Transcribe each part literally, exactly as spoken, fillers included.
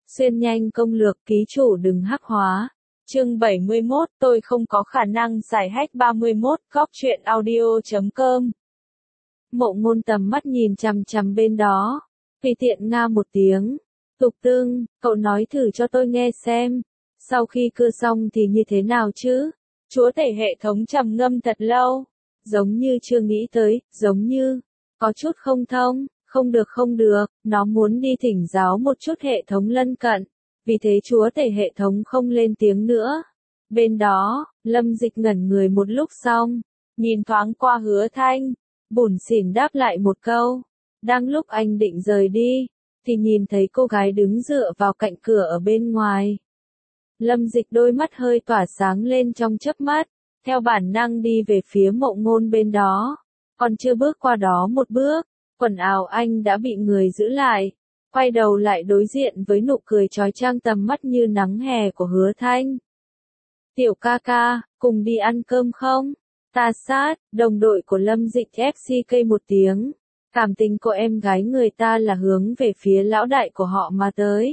Xuyên nhanh công lược ký chủ đừng hắc hóa. Chương bảy mươi mốt, tôi không có khả năng giải hack ba mươi mốt, góc truyện audio chấm com. Mộ Ngôn tầm mắt nhìn chằm chằm bên đó, tùy tiện nga một tiếng. Tục Tương, cậu nói thử cho tôi nghe xem. Sau khi cưa xong thì như thế nào chứ? Chúa tể hệ thống trầm ngâm thật lâu. Giống như chưa nghĩ tới, giống như có chút không thông. Không được không được, nó muốn đi thỉnh giáo một chút hệ thống lân cận. Vì thế chúa tể hệ thống không lên tiếng nữa. Bên đó, Lâm Dịch ngẩn người một lúc xong, nhìn thoáng qua Hứa Thanh, bủn xỉn đáp lại một câu. Đang lúc anh định rời đi, thì nhìn thấy cô gái đứng dựa vào cạnh cửa ở bên ngoài. Lâm Dịch đôi mắt hơi tỏa sáng lên trong chớp mắt, theo bản năng đi về phía Mộ Ngôn bên đó. Còn chưa bước qua đó một bước, quần áo anh đã bị người giữ lại, quay đầu lại đối diện với nụ cười chói chang tầm mắt như nắng hè của Hứa Thanh. Tiểu ca ca, cùng đi ăn cơm không? Ta sát, đồng đội của Lâm Dịch ép xê ca một tiếng, cảm tình của em gái người ta là hướng về phía lão đại của họ mà tới.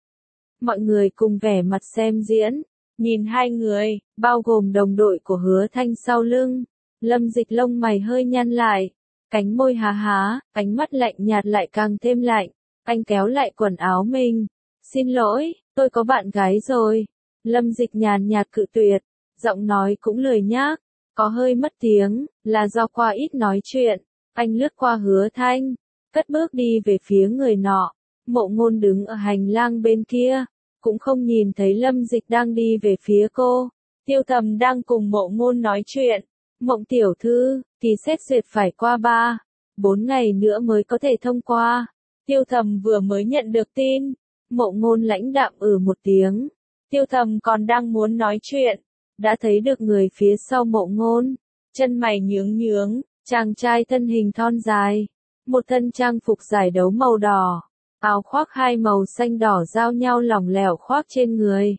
Mọi người cùng vẻ mặt xem diễn, nhìn hai người, bao gồm đồng đội của Hứa Thanh sau lưng, Lâm Dịch lông mày hơi nhăn lại. Cánh môi há há, ánh mắt lạnh nhạt lại càng thêm lạnh, anh kéo lại quần áo mình. Xin lỗi, tôi có bạn gái rồi. Lâm Dịch nhàn nhạt cự tuyệt, giọng nói cũng lười nhác, có hơi mất tiếng, là do qua ít nói chuyện. Anh lướt qua Hứa Thanh, cất bước đi về phía người nọ. Mộ Ngôn đứng ở hành lang bên kia, cũng không nhìn thấy Lâm Dịch đang đi về phía cô. Tiêu Thầm đang cùng Mộ Ngôn nói chuyện. Mộng tiểu thư, kỳ xét duyệt phải qua ba, bốn ngày nữa mới có thể thông qua. Tiêu Thầm vừa mới nhận được tin. Mộ Ngôn lãnh đạm ừ một tiếng. Tiêu Thầm còn đang muốn nói chuyện, đã thấy được người phía sau Mộ Ngôn. Chân mày nhướng nhướng, chàng trai thân hình thon dài, một thân trang phục giải đấu màu đỏ, áo khoác hai màu xanh đỏ giao nhau lỏng lẻo khoác trên người.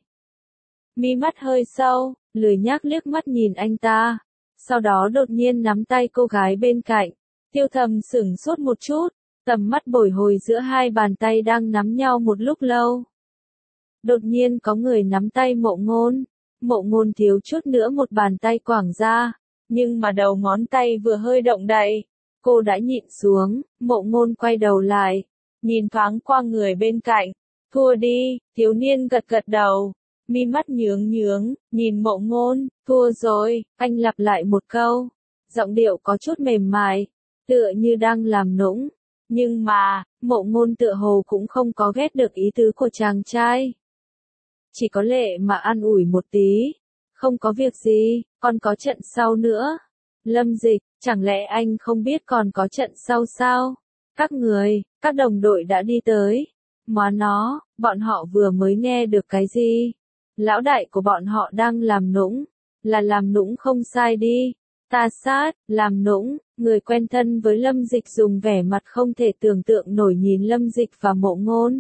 Mi mắt hơi sâu, lười nhác liếc mắt nhìn anh ta. Sau đó đột nhiên nắm tay cô gái bên cạnh. Tiêu Thầm sửng sốt một chút, tầm mắt bồi hồi giữa hai bàn tay đang nắm nhau một lúc lâu. Đột nhiên có người nắm tay Mộ Ngôn. Mộ Ngôn thiếu chút nữa một bàn tay quảng ra, nhưng mà đầu ngón tay vừa hơi động đậy, cô đã nhịn xuống. Mộ Ngôn quay đầu lại, nhìn thoáng qua người bên cạnh. Thua đi, thiếu niên gật gật đầu. Mi mắt nhướng nhướng, nhìn Mộ Ngôn, thua rồi, anh lặp lại một câu, giọng điệu có chút mềm mại, tựa như đang làm nũng, nhưng mà, Mộ Ngôn tựa hồ cũng không có ghét được ý tứ của chàng trai. Chỉ có lệ mà an ủi một tí, không có việc gì, còn có trận sau nữa. Lâm Dịch, chẳng lẽ anh không biết còn có trận sau sao? Các người, các đồng đội đã đi tới. Móa nó, bọn họ vừa mới nghe được cái gì? Lão đại của bọn họ đang làm nũng, là làm nũng không sai đi. Ta sát, làm nũng, người quen thân với Lâm Dịch dùng vẻ mặt không thể tưởng tượng nổi nhìn Lâm Dịch và Mộ Ngôn.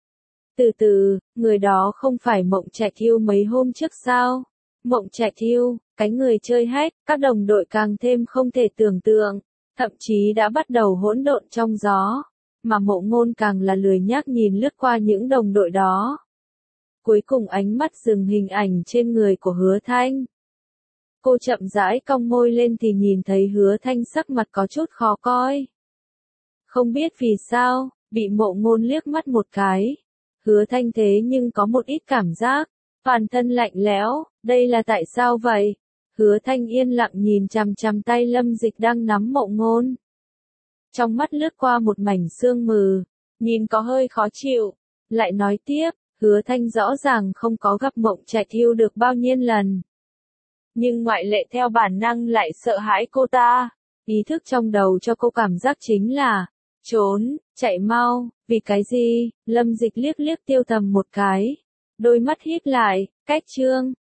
Từ từ, người đó không phải Mộng Trạch Thiêu mấy hôm trước sao? Mộng Trạch Thiêu, cái người chơi hack, các đồng đội càng thêm không thể tưởng tượng, thậm chí đã bắt đầu hỗn độn trong gió, mà Mộ Ngôn càng là lười nhác nhìn lướt qua những đồng đội đó. Cuối cùng ánh mắt dừng hình ảnh trên người của Hứa Thanh. Cô chậm rãi cong môi lên thì nhìn thấy Hứa Thanh sắc mặt có chút khó coi. Không biết vì sao, bị Mộ Ngôn liếc mắt một cái. Hứa Thanh thế nhưng có một ít cảm giác, toàn thân lạnh lẽo, đây là tại sao vậy? Hứa Thanh yên lặng nhìn chằm chằm tay Lâm Dịch đang nắm Mộ Ngôn. Trong mắt lướt qua một mảnh sương mù, nhìn có hơi khó chịu, lại nói tiếp. Hứa Thanh rõ ràng không có gặp Mộng Trạch Thiêu được bao nhiêu lần. Nhưng ngoại lệ theo bản năng lại sợ hãi cô ta. Ý thức trong đầu cho cô cảm giác chính là trốn, chạy mau, vì cái gì? Lâm Dịch liếc liếc Tiêu Thầm một cái. Đôi mắt híp lại, cách trương,